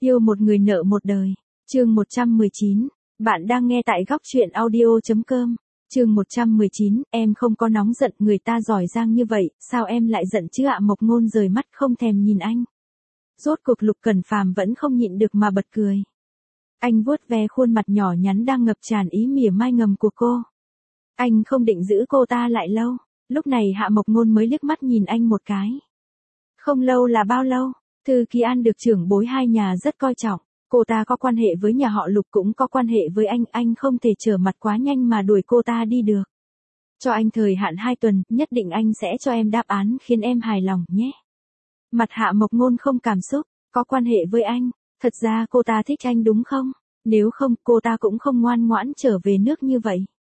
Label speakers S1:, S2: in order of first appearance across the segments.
S1: Yêu một người nợ một đời. Chương 119. Bạn đang nghe tại góc truyện audio.com. Chương 119, em không có nóng giận, người ta giỏi giang như vậy, sao em lại giận chứ ạ? Mộc Ngôn rời mắt không thèm nhìn anh. Rốt cuộc Lục Cẩn Phàm vẫn không nhịn được mà bật cười. Anh vuốt ve khuôn mặt nhỏ nhắn đang ngập tràn ý mỉa mai ngầm của cô. Anh không định giữ cô ta lại lâu. Lúc này Hạ Mộc Ngôn mới liếc mắt nhìn anh một cái. Không lâu là bao lâu? Thư Kỳ An được trưởng bối hai nhà rất coi trọng. Cô ta có quan hệ với nhà họ Lục cũng có quan hệ với anh không thể trở mặt quá nhanh mà đuổi cô ta đi được. Cho anh thời hạn 2 tuần, nhất định anh sẽ cho em đáp án khiến em hài lòng nhé. Mặt Hạ Mộc Ngôn không cảm xúc, có quan hệ với anh, thật ra cô ta thích anh đúng không? Nếu không, cô ta cũng không ngoan ngoãn trở về nước như vậy.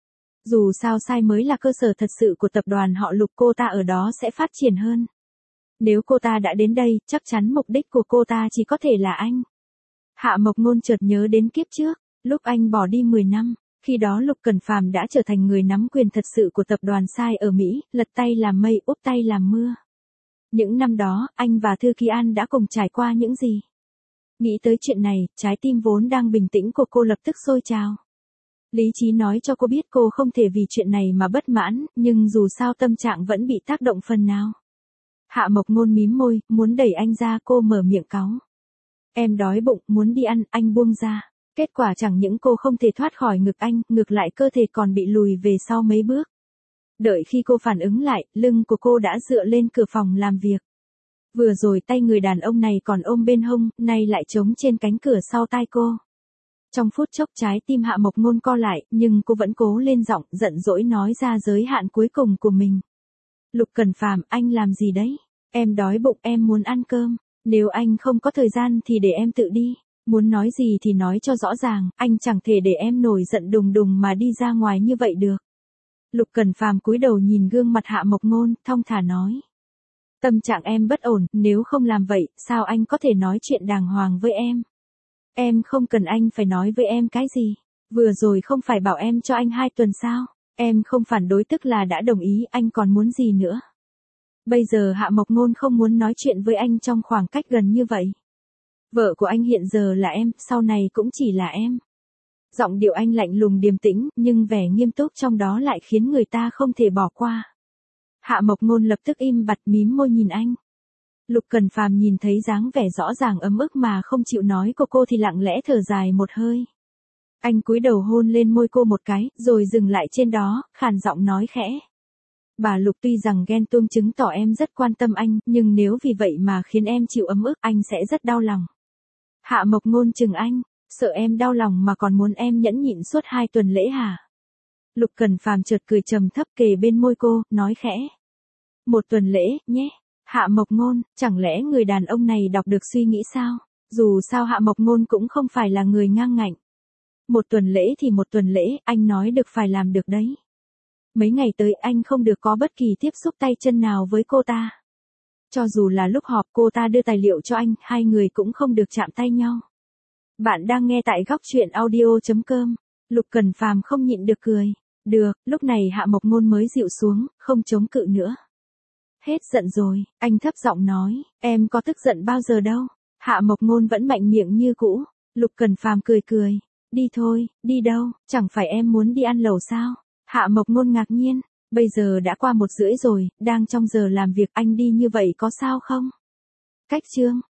S1: Dù sao sai mới là cơ sở thật sự của tập đoàn họ Lục, cô ta ở đó sẽ phát triển hơn. Nếu cô ta đã đến đây, chắc chắn mục đích của cô ta chỉ có thể là anh. Hạ Mộc Ngôn chợt nhớ đến kiếp trước, lúc anh bỏ đi 10 năm, khi đó Lục Cẩn Phàm đã trở thành người nắm quyền thật sự của tập đoàn Sai ở Mỹ, lật tay làm mây úp tay làm mưa. Những năm đó, anh và Thư Kỳ An đã cùng trải qua những gì? Nghĩ tới chuyện này, trái tim vốn đang bình tĩnh của cô lập tức sôi trào. Lý trí nói cho cô biết cô không thể vì chuyện này mà bất mãn, nhưng dù sao tâm trạng vẫn bị tác động phần nào. Hạ Mộc Ngôn mím môi, muốn đẩy anh ra, cô mở miệng cáu. Em đói bụng, muốn đi ăn, anh buông ra. Kết quả chẳng những cô không thể thoát khỏi ngực anh, ngược lại cơ thể còn bị lùi về sau mấy bước. Đợi khi cô phản ứng lại, lưng của cô đã dựa lên cửa phòng làm việc. Vừa rồi tay người đàn ông này còn ôm bên hông, nay lại trống trên cánh cửa sau tai cô. Trong phút chốc trái tim Hạ Mộc Ngôn co lại, nhưng cô vẫn cố lên giọng, giận dỗi nói ra giới hạn cuối cùng của mình. Lục Cẩn Phàm, anh làm gì đấy? Em đói bụng, em muốn ăn cơm. Nếu anh không có thời gian thì để em tự đi. Muốn nói gì thì nói cho rõ ràng, anh chẳng thể để em nổi giận đùng đùng mà đi ra ngoài như vậy được. Lục Cẩn Phàm cúi đầu nhìn gương mặt Hạ Mộc Ngôn, thong thả nói. Tâm trạng em bất ổn, nếu không làm vậy, sao anh có thể nói chuyện đàng hoàng với em? Em không cần anh phải nói với em cái gì. Vừa rồi không phải bảo em cho anh 2 tuần sao? Em không phản đối tức là đã đồng ý, anh còn muốn gì nữa? Bây giờ Hạ Mộc Ngôn không muốn nói chuyện với anh trong khoảng cách gần như vậy. Vợ của anh hiện giờ là em, sau này cũng chỉ là em. Giọng điệu anh lạnh lùng điềm tĩnh, nhưng vẻ nghiêm túc trong đó lại khiến người ta không thể bỏ qua. Hạ Mộc Ngôn lập tức im bặt mím môi nhìn anh. Lục Cẩn Phàm nhìn thấy dáng vẻ rõ ràng ấm ức mà không chịu nói của cô thì lặng lẽ thở dài một hơi. Anh cúi đầu hôn lên môi cô một cái, rồi dừng lại trên đó, khàn giọng nói khẽ. Bà Lục, tuy rằng ghen tuông chứng tỏ em rất quan tâm anh, nhưng nếu vì vậy mà khiến em chịu ấm ức, anh sẽ rất đau lòng. Hạ Mộc Ngôn chừng anh, sợ em đau lòng mà còn muốn em nhẫn nhịn suốt 2 tuần lễ hả? Lục Cẩn Phàm chợt cười trầm thấp kề bên môi cô, nói khẽ. 1 tuần lễ, nhé. Hạ Mộc Ngôn, chẳng lẽ người đàn ông này đọc được suy nghĩ sao? Dù sao Hạ Mộc Ngôn cũng không phải là người ngang ngạnh. 1 tuần lễ thì 1 tuần lễ, anh nói được phải làm được đấy. Mấy ngày tới anh không được có bất kỳ tiếp xúc tay chân nào với cô ta. Cho dù là lúc họp cô ta đưa tài liệu cho anh, hai người cũng không được chạm tay nhau. Bạn đang nghe tại góc truyện audio.com. Lục Cẩn Phàm không nhịn được cười. Được, lúc này Hạ Mộc Ngôn mới dịu xuống, không chống cự nữa. Hết giận rồi, anh thấp giọng nói, em có tức giận bao giờ đâu. Hạ Mộc Ngôn vẫn mạnh miệng như cũ. Lục Cẩn Phàm cười cười. Đi thôi, đi đâu, chẳng phải em muốn đi ăn lẩu sao? Hạ Mộc Ngôn ngạc nhiên, bây giờ đã qua 1 rưỡi rồi, đang trong giờ làm việc, anh đi như vậy có sao không? Cách chương.